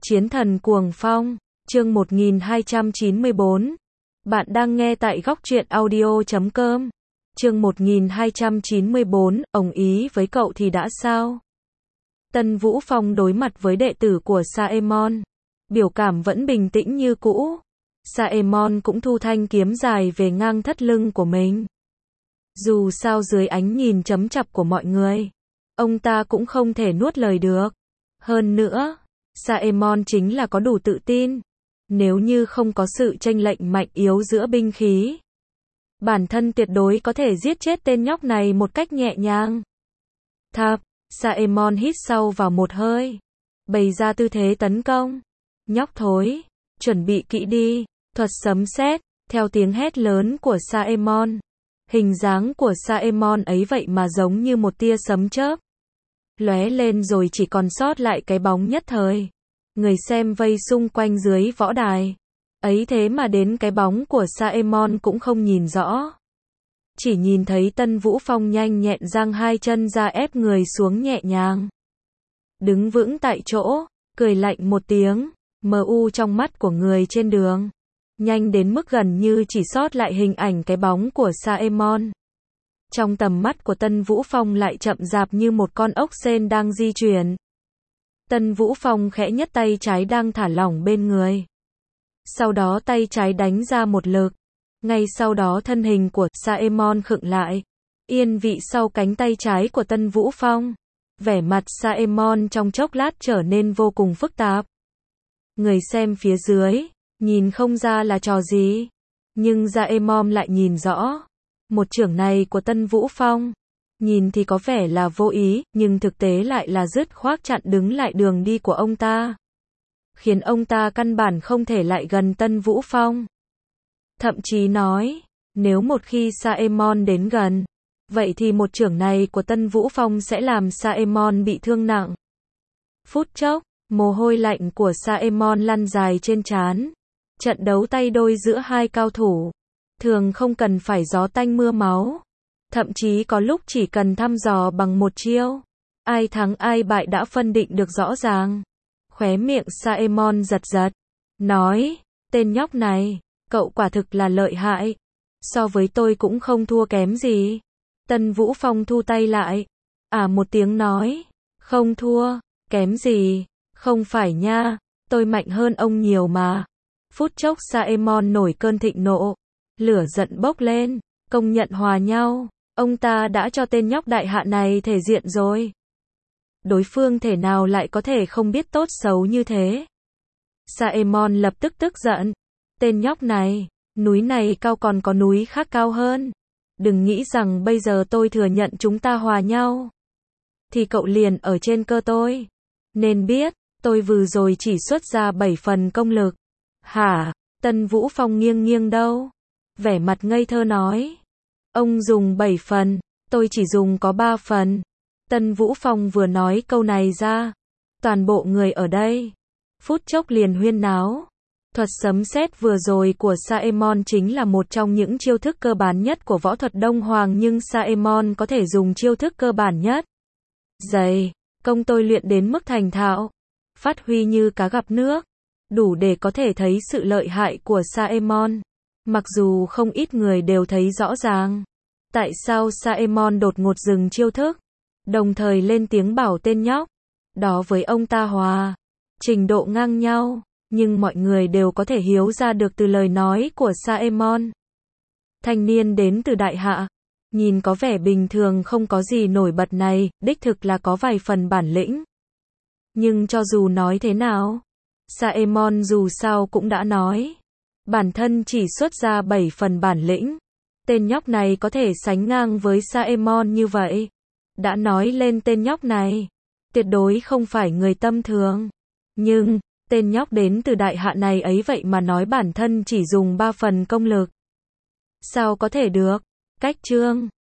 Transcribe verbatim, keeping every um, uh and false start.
Chiến thần cuồng phong, chương một nghìn hai trăm chín mươi bốn. Bạn đang nghe tại góc truyện audio chấm com. Chương một nghìn hai trăm chín mươi bốn, ồng ý với cậu thì đã sao? Tân Vũ Phong đối mặt với đệ tử của Saemon. Biểu cảm vẫn bình tĩnh như cũ. Saemon cũng thu thanh kiếm dài về ngang thắt lưng của mình. Dù sao dưới ánh nhìn chấm chọc của mọi người, ông ta cũng không thể nuốt lời được. Hơn nữa, Saemon chính là có đủ tự tin. Nếu như không có sự chênh lệch mạnh yếu giữa binh khí, bản thân tuyệt đối có thể giết chết tên nhóc này một cách nhẹ nhàng. Thập, Saemon hít sâu vào một hơi, bày ra tư thế tấn công. Nhóc thối, chuẩn bị kỹ đi. Thuật sấm sét, theo tiếng hét lớn của Saemon. Hình dáng của Saemon ấy vậy mà giống như một tia sấm chớp, lóe lên rồi chỉ còn sót lại cái bóng nhất thời. Người xem vây xung quanh dưới võ đài, ấy thế mà đến cái bóng của Saemon cũng không nhìn rõ. Chỉ nhìn thấy Tân Vũ Phong nhanh nhẹn giang hai chân ra ép người xuống nhẹ nhàng. Đứng vững tại chỗ, cười lạnh một tiếng, mờ u trong mắt của người trên đường. Nhanh đến mức gần như chỉ sót lại hình ảnh cái bóng của Saemon. Trong tầm mắt của Tân Vũ Phong lại chậm rạp như một con ốc sên đang di chuyển. Tân Vũ Phong khẽ nhấc tay trái đang thả lỏng bên người. Sau đó tay trái đánh ra một lực. Ngay sau đó thân hình của Saemon khựng lại, yên vị sau cánh tay trái của Tân Vũ Phong. Vẻ mặt Saemon trong chốc lát trở nên vô cùng phức tạp. Người xem phía dưới, nhìn không ra là trò gì. Nhưng Saemon lại nhìn rõ. Một chưởng này của Tân Vũ Phong, nhìn thì có vẻ là vô ý, nhưng thực tế lại là dứt khoát chặn đứng lại đường đi của ông ta. Khiến ông ta căn bản không thể lại gần Tân Vũ Phong. Thậm chí nói, nếu một khi Saemon đến gần, vậy thì một chưởng này của Tân Vũ Phong sẽ làm Saemon bị thương nặng. Phút chốc, mồ hôi lạnh của Saemon lăn dài trên trán. Trận đấu tay đôi giữa hai cao thủ, thường không cần phải gió tanh mưa máu. Thậm chí có lúc chỉ cần thăm dò bằng một chiêu. Ai thắng ai bại đã phân định được rõ ràng. Khóe miệng Saemon giật giật. Nói, tên nhóc này, cậu quả thực là lợi hại. So với tôi cũng không thua kém gì. Tân Vũ Phong thu tay lại. À một tiếng nói. Không thua, kém gì. Không phải nha, tôi mạnh hơn ông nhiều mà. Phút chốc Saemon nổi cơn thịnh nộ. Lửa giận bốc lên, công nhận hòa nhau. Ông ta đã cho tên nhóc đại hạ này thể diện rồi. Đối phương thể nào lại có thể không biết tốt xấu như thế. Saemon lập tức tức giận. Tên nhóc này, núi này cao còn có núi khác cao hơn. Đừng nghĩ rằng bây giờ tôi thừa nhận chúng ta hòa nhau, thì cậu liền ở trên cơ tôi. Nên biết, tôi vừa rồi chỉ xuất ra bảy phần công lực. Hả? Tân Vũ Phong nghiêng nghiêng đâu? Vẻ mặt ngây thơ nói. Ông dùng bảy phần, tôi chỉ dùng có ba phần. Tân Vũ Phong vừa nói câu này ra, toàn bộ người ở đây phút chốc liền huyên náo. Thuật sấm sét vừa rồi của Saemon chính là một trong những chiêu thức cơ bản nhất của võ thuật Đông Hoàng, nhưng Saemon có thể dùng chiêu thức cơ bản nhất. Dày, công tôi luyện đến mức thành thạo, phát huy như cá gặp nước, đủ để có thể thấy sự lợi hại của Saemon. Mặc dù không ít người đều thấy rõ ràng tại sao Saemon đột ngột dừng chiêu thức, đồng thời lên tiếng bảo tên nhóc đó với ông ta hòa trình độ ngang nhau, nhưng mọi người đều có thể hiểu ra được từ lời nói của Saemon. Thanh niên đến từ đại hạ, nhìn có vẻ bình thường không có gì nổi bật này, đích thực là có vài phần bản lĩnh. Nhưng cho dù nói thế nào, Saemon dù sao cũng đã nói, bản thân chỉ xuất ra bảy phần bản lĩnh. Tên nhóc này có thể sánh ngang với Saemon như vậy. Đã nói lên tên nhóc này, tuyệt đối không phải người tâm thường. Nhưng, tên nhóc đến từ đại hạ này ấy vậy mà nói bản thân chỉ dùng ba phần công lực. Sao có thể được? Cách chương.